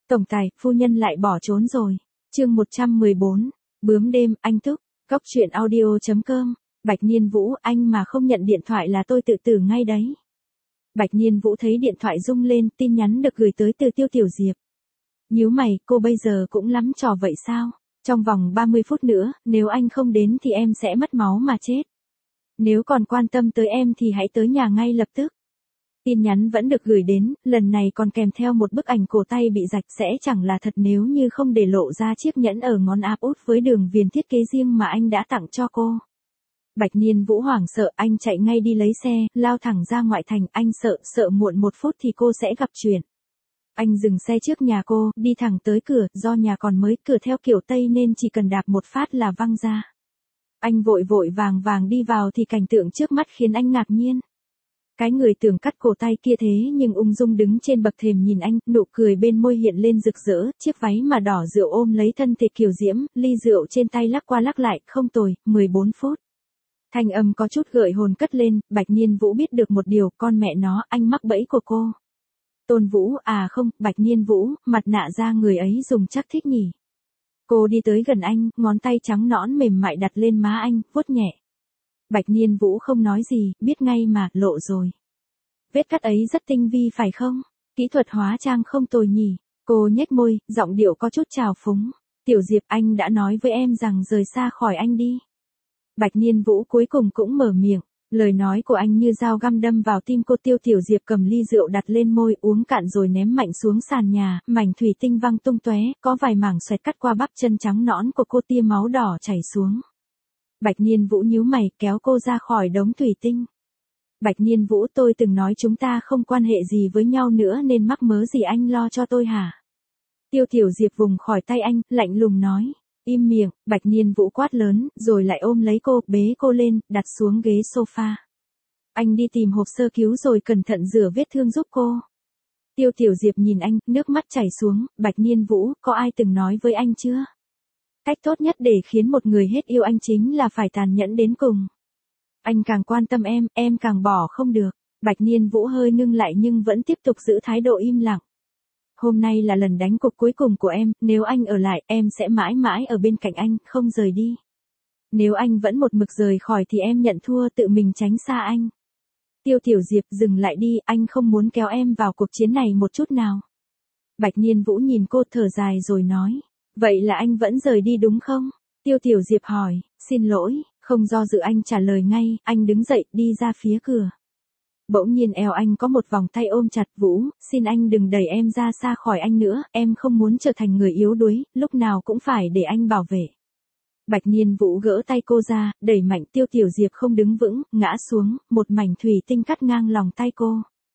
Tổng tài, phu nhân lại bỏ trốn rồi. Chương 114. Bướm đêm, anh Túc. Cóc truyện audio.com. Bạch Niên Vũ, anh mà không nhận điện thoại là tôi tự tử ngay đấy. Bạch Niên Vũ thấy điện thoại rung lên, tin nhắn được gửi tới từ Tiêu Tiểu Diệp. Nhíu mày, cô bây giờ cũng lắm trò vậy sao? Trong vòng 30 phút nữa, nếu anh không đến thì em sẽ mất máu mà chết. Nếu còn quan tâm tới em thì hãy tới nhà ngay lập tức. Tin nhắn vẫn được gửi đến, lần này còn kèm theo một bức ảnh cổ tay bị rạch, sẽ chẳng là thật nếu như không để lộ ra chiếc nhẫn ở ngón áp út với đường viền thiết kế riêng mà anh đã tặng cho cô. Bạch Niên Vũ hoảng sợ, anh chạy ngay đi lấy xe, lao thẳng ra ngoại thành, anh sợ muộn 1 phút thì cô sẽ gặp chuyện. Anh dừng xe trước nhà cô, đi thẳng tới cửa, do nhà còn mới, cửa theo kiểu Tây nên chỉ cần đạp một phát là văng ra. Anh vội vàng đi vào thì cảnh tượng trước mắt khiến anh ngạc nhiên. Cái người tưởng cắt cổ tay kia thế nhưng ung dung đứng trên bậc thềm nhìn anh, nụ cười bên môi hiện lên rực rỡ, chiếc váy mà đỏ rượu ôm lấy thân thể kiều diễm, ly rượu trên tay lắc qua lắc lại, không tồi, 14 phút. Thanh âm có chút gợi hồn cất lên, Bạch Niên Vũ biết được một điều, con mẹ nó, anh mắc bẫy của cô. Tôn Vũ, à không, Bạch Niên Vũ, mặt nạ da người ấy dùng chắc thích nhỉ. Cô đi tới gần anh, ngón tay trắng nõn mềm mại đặt lên má anh, vuốt nhẹ. Bạch Niên Vũ không nói gì, biết ngay mà, lộ rồi. Vết cắt ấy rất tinh vi phải không? Kỹ thuật hóa trang không tồi nhỉ. Cô nhếch môi, giọng điệu có chút trào phúng. Tiểu Diệp, anh đã nói với em rằng rời xa khỏi anh đi. Bạch Niên Vũ cuối cùng cũng mở miệng. Lời nói của anh như dao găm đâm vào tim cô. Tiểu Diệp cầm ly rượu đặt lên môi, uống cạn rồi ném mạnh xuống sàn nhà, mảnh thủy tinh văng tung tóe, có vài mảng xoẹt cắt qua bắp chân trắng nõn của cô, tia máu đỏ chảy xuống. Bạch Niên Vũ nhíu mày, kéo cô ra khỏi đống thủy tinh. Bạch Niên Vũ, tôi từng nói chúng ta không quan hệ gì với nhau nữa nên mắc mớ gì anh lo cho tôi hả? Tiểu Diệp vùng khỏi tay anh, lạnh lùng nói. Im miệng, Bạch Niên Vũ quát lớn, rồi lại ôm lấy cô, bế cô lên, đặt xuống ghế sofa. Anh đi tìm hộp sơ cứu rồi cẩn thận rửa vết thương giúp cô. Tiểu Diệp nhìn anh, nước mắt chảy xuống, Bạch Niên Vũ, có ai từng nói với anh chưa? Cách tốt nhất để khiến một người hết yêu anh chính là phải tàn nhẫn đến cùng. Anh càng quan tâm em càng bỏ không được. Bạch Niên Vũ hơi ngưng lại nhưng vẫn tiếp tục giữ thái độ im lặng. Hôm nay là lần đánh cuộc cuối cùng của em, nếu anh ở lại, em sẽ mãi mãi ở bên cạnh anh, không rời đi. Nếu anh vẫn một mực rời khỏi thì em nhận thua, tự mình tránh xa anh. Tiểu Diệp, dừng lại đi, anh không muốn kéo em vào cuộc chiến này một chút nào. Bạch Niên Vũ nhìn cô, thở dài rồi nói. Vậy là anh vẫn rời đi đúng không? Tiểu Diệp hỏi. Xin lỗi. Không do dự anh trả lời ngay, anh đứng dậy, đi ra phía cửa. Bỗng nhiên eo anh có một vòng tay ôm chặt. Vũ, xin anh đừng đẩy em ra xa khỏi anh nữa, em không muốn trở thành người yếu đuối, lúc nào cũng phải để anh bảo vệ. Bạch Niên Vũ gỡ tay cô ra, đẩy mạnh. Tiểu Diệp không đứng vững, ngã xuống, một mảnh thủy tinh cắt ngang lòng tay cô.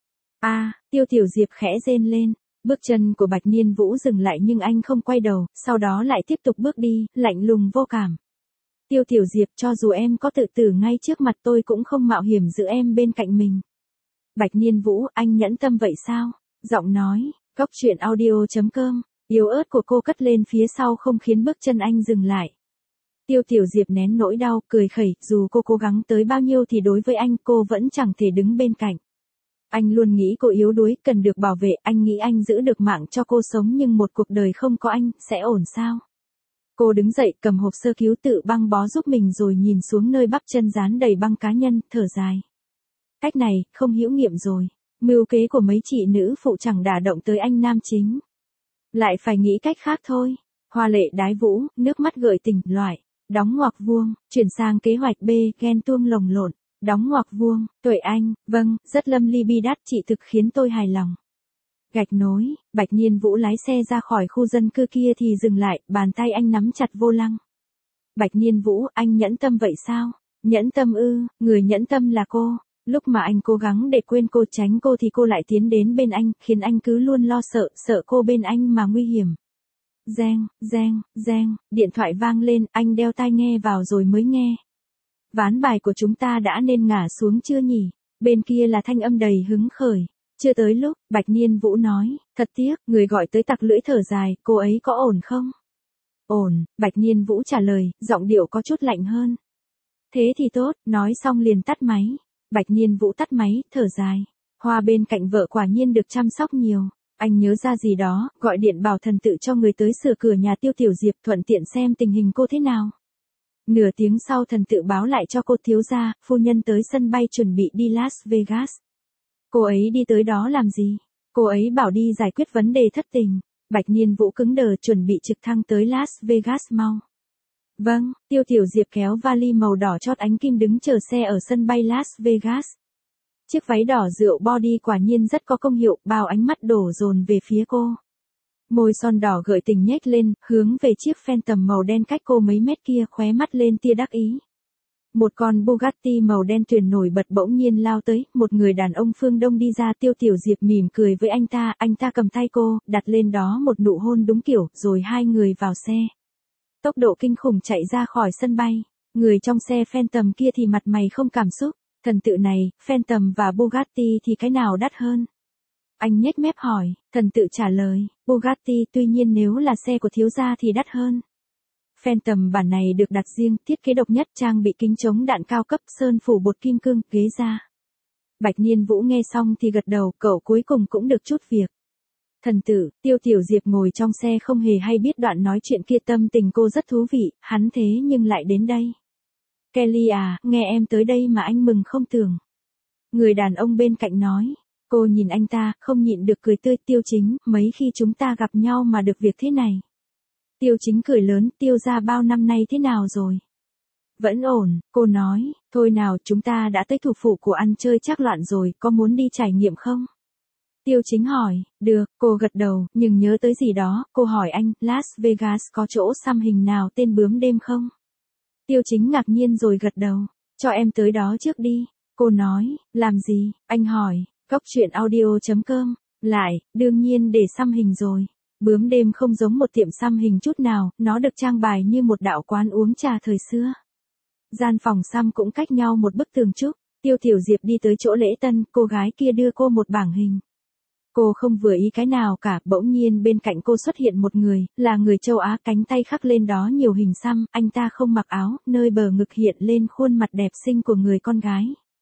Tiểu Diệp khẽ rên lên. Bước chân của Bạch Niên Vũ dừng lại nhưng anh không quay đầu, sau đó lại tiếp tục bước đi, lạnh lùng vô cảm. Tiểu Diệp, cho dù em có tự tử ngay trước mặt tôi cũng không mạo hiểm giữ em bên cạnh mình. Bạch Niên Vũ, anh nhẫn tâm vậy sao? Giọng nói, cóc truyện audio.com, yếu ớt của cô cất lên phía sau không khiến bước chân anh dừng lại. Tiểu Diệp nén nỗi đau, cười khẩy, dù cô cố gắng tới bao nhiêu thì đối với anh cô vẫn chẳng thể đứng bên cạnh. Anh luôn nghĩ cô yếu đuối, cần được bảo vệ, anh nghĩ anh giữ được mạng cho cô sống nhưng một cuộc đời không có anh, sẽ ổn sao? Cô đứng dậy, cầm hộp sơ cứu tự băng bó giúp mình rồi nhìn xuống nơi bắp chân dán đầy băng cá nhân, thở dài. Cách này, không hữu nghiệm rồi. Mưu kế của mấy chị nữ phụ chẳng đả động tới anh nam chính. Lại phải nghĩ cách khác thôi. Hoa lệ đái vũ, nước mắt gợi tình, loại. Đóng ngoặc vuông, chuyển sang kế hoạch B, ghen tuông lồng lộn. Đóng ngoặc vuông, Tuệ Anh, vâng, rất lâm ly bi đát, chị thực khiến tôi hài lòng. Gạch nối, Bạch Niên Vũ lái xe ra khỏi khu dân cư kia thì dừng lại, bàn tay anh nắm chặt vô lăng. Bạch Niên Vũ, anh nhẫn tâm vậy sao? Nhẫn tâm ư? Người nhẫn tâm là cô. Lúc mà anh cố gắng để quên cô, tránh cô thì cô lại tiến đến bên anh, khiến anh cứ luôn lo sợ cô bên anh mà nguy hiểm. Reng, điện thoại vang lên, anh đeo tai nghe vào rồi mới nghe. Ván bài của chúng ta đã nên ngả xuống chưa nhỉ? Bên kia là thanh âm đầy hứng khởi. Chưa tới lúc, Bạch Niên Vũ nói, thật tiếc, người gọi tới tặc lưỡi thở dài, cô ấy có ổn không? Ổn, Bạch Niên Vũ trả lời, giọng điệu có chút lạnh hơn. Thế thì tốt, nói xong liền tắt máy. Bạch Niên Vũ tắt máy, thở dài. Hoa bên cạnh vợ quả nhiên được chăm sóc nhiều. Anh nhớ ra gì đó, gọi điện bảo thần tự cho người tới sửa cửa nhà Tiêu Tiểu Diệp thuận tiện xem tình hình cô thế nào. Nửa tiếng sau thần tự báo lại cho cô thiếu gia, phu nhân tới sân bay chuẩn bị đi Las Vegas. Cô ấy đi tới đó làm gì? Cô ấy bảo đi giải quyết vấn đề thất tình. Bạch Niên Vũ cứng đờ chuẩn bị trực thăng tới Las Vegas mau. Vâng, Tiêu Tiểu Diệp kéo vali màu đỏ chót ánh kim đứng chờ xe ở sân bay Las Vegas. Chiếc váy đỏ rượu body quả nhiên rất có công hiệu, bao ánh mắt đổ dồn về phía cô. Môi son đỏ gợi tình nhếch lên, hướng về chiếc Phantom màu đen cách cô mấy mét kia, khóe mắt lên tia đắc ý. Một con Bugatti màu đen tuyền nổi bật bỗng nhiên lao tới, một người đàn ông phương Đông đi ra. Tiêu Tiểu Diệp mỉm cười với anh ta cầm tay cô, đặt lên đó một nụ hôn đúng kiểu, rồi hai người vào xe. Tốc độ kinh khủng chạy ra khỏi sân bay, người trong xe Phantom kia thì mặt mày không cảm xúc. Thần tự này, Phantom và Bugatti thì cái nào đắt hơn? Anh nhếch mép hỏi, thần tự trả lời, Bugatti, tuy nhiên nếu là xe của thiếu gia thì đắt hơn. Phantom bản này được đặt riêng, thiết kế độc nhất, trang bị kính chống đạn cao cấp, sơn phủ bột kim cương, ghế da. Bạch Niên Vũ nghe xong thì gật đầu, cậu cuối cùng cũng được chút việc. Thần tử, Tiêu Tiểu Diệp ngồi trong xe không hề hay biết đoạn nói chuyện kia, tâm tình cô rất thú vị, hắn thế nhưng lại đến đây. Kelly à, nghe em tới đây mà anh mừng không tưởng. Người đàn ông bên cạnh nói. Cô nhìn anh ta, không nhịn được cười tươi. Tiêu Chính, mấy khi chúng ta gặp nhau mà được việc thế này. Tiêu Chính cười lớn, Tiêu gia bao năm nay thế nào rồi? Vẫn ổn, cô nói, thôi nào chúng ta đã tới thủ phủ của ăn chơi chắc loạn rồi, có muốn đi trải nghiệm không? Tiêu Chính hỏi, được, cô gật đầu, nhưng nhớ tới gì đó, cô hỏi anh, Las Vegas có chỗ xăm hình nào tên bướm đêm không? Tiêu Chính ngạc nhiên rồi gật đầu, cho em tới đó trước đi. Cô nói, làm gì? Anh hỏi, Cóc truyện audio.com, lại, đương nhiên để xăm hình rồi. Bướm đêm không giống một tiệm xăm hình chút nào, nó được trang bài như một đạo quán uống trà thời xưa. Gian phòng xăm cũng cách nhau một bức tường trúc. Tiêu Tiểu Diệp đi tới chỗ lễ tân, cô gái kia đưa cô một bảng hình. Cô không vừa ý cái nào cả, bỗng nhiên bên cạnh cô xuất hiện một người, là người châu Á, cánh tay khắc lên đó nhiều hình xăm, anh ta không mặc áo, nơi bờ ngực hiện lên khuôn mặt đẹp xinh của người con gái.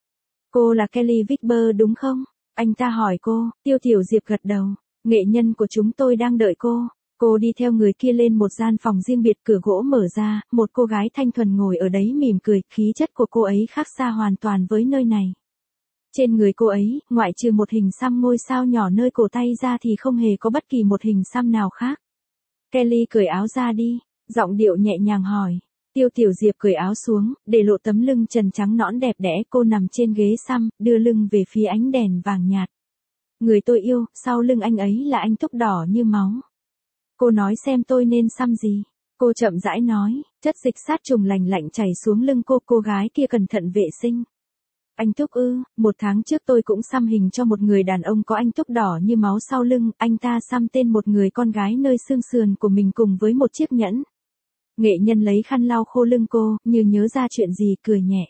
Cô là Kelly Whisper đúng không? Anh ta hỏi cô. Tiêu Tiểu Diệp gật đầu. Nghệ nhân của chúng tôi đang đợi cô. Cô đi theo người kia lên một gian phòng riêng biệt, cửa gỗ mở ra, một cô gái thanh thuần ngồi ở đấy mỉm cười, khí chất của cô ấy khác xa hoàn toàn với nơi này. Trên người cô ấy, ngoại trừ một hình xăm ngôi sao nhỏ nơi cổ tay ra thì không hề có bất kỳ một hình xăm nào khác. Kelly cởi áo ra đi, giọng điệu nhẹ nhàng hỏi. Tiêu Tiểu Diệp cởi áo xuống, để lộ tấm lưng trần trắng nõn đẹp đẽ, cô nằm trên ghế xăm, đưa lưng về phía ánh đèn vàng nhạt. Người tôi yêu, sau lưng anh ấy là anh túc đỏ như máu. Cô nói xem tôi nên xăm gì. Cô chậm rãi nói, chất dịch sát trùng lành lạnh chảy xuống lưng cô gái kia cẩn thận vệ sinh. Anh túc ư, 1 tháng trước tôi cũng xăm hình cho một người đàn ông có anh túc đỏ như máu sau lưng, anh ta xăm tên một người con gái nơi xương sườn của mình cùng với một chiếc nhẫn. Nghệ nhân lấy khăn lau khô lưng cô, như nhớ ra chuyện gì, cười nhẹ.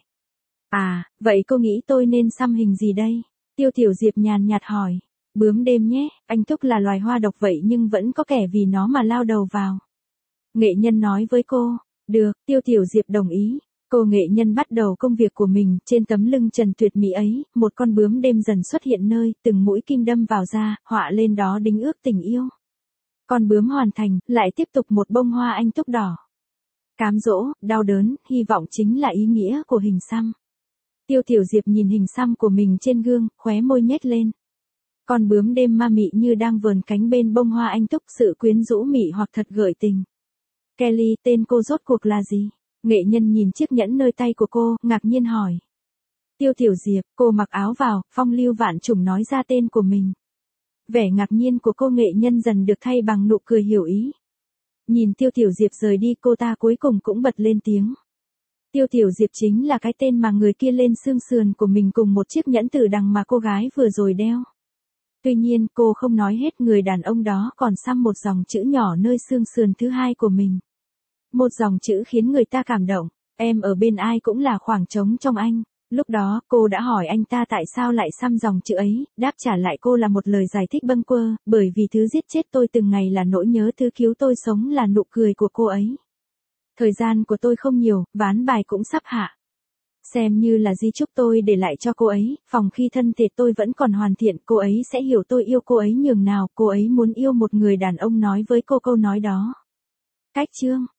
À, vậy cô nghĩ tôi nên xăm hình gì đây? Tiêu Tiểu Diệp nhàn nhạt hỏi. Bướm đêm nhé, anh túc là loài hoa độc vậy nhưng vẫn có kẻ vì nó mà lao đầu vào. Nghệ nhân nói với cô. Được, Tiêu Tiểu Diệp đồng ý. Cô nghệ nhân bắt đầu công việc của mình, trên tấm lưng trần tuyệt mỹ ấy, một con bướm đêm dần xuất hiện nơi, từng mũi kim đâm vào da, họa lên đó đính ước tình yêu. Con bướm hoàn thành, lại tiếp tục một bông hoa anh túc đỏ. Cám dỗ, đau đớn, hy vọng chính là ý nghĩa của hình xăm. Tiêu Tiểu Diệp nhìn hình xăm của mình trên gương, khóe môi nhếch lên. Con bướm đêm ma mị như đang vờn cánh bên bông hoa anh túc, sự quyến rũ mị hoặc thật gợi tình. Kelly, tên cô rốt cuộc là gì? Nghệ nhân nhìn chiếc nhẫn nơi tay của cô, ngạc nhiên hỏi. Tiêu Tiểu Diệp, cô mặc áo vào, phong lưu vạn trùng nói ra tên của mình. Vẻ ngạc nhiên của cô nghệ nhân dần được thay bằng nụ cười hiểu ý. Nhìn Tiêu Tiểu Diệp rời đi, cô ta cuối cùng cũng bật lên tiếng. Tiêu Tiểu Diệp chính là cái tên mà người kia lên xương sườn của mình cùng một chiếc nhẫn tử đằng mà cô gái vừa rồi đeo. Tuy nhiên, cô không nói hết, người đàn ông đó còn xăm một dòng chữ nhỏ nơi xương sườn thứ hai của mình. Một dòng chữ khiến người ta cảm động, em ở bên ai cũng là khoảng trống trong anh. Lúc đó, cô đã hỏi anh ta tại sao lại xăm dòng chữ ấy, đáp trả lại cô là một lời giải thích bâng quơ, bởi vì thứ giết chết tôi từng ngày là nỗi nhớ, thứ cứu tôi sống là nụ cười của cô ấy. Thời gian của tôi không nhiều, ván bài cũng sắp hạ. Xem như là di chúc tôi để lại cho cô ấy, phòng khi thân thể tôi vẫn còn hoàn thiện, cô ấy sẽ hiểu tôi yêu cô ấy nhường nào, cô ấy muốn yêu một người đàn ông nói với cô câu nói đó. Cách chương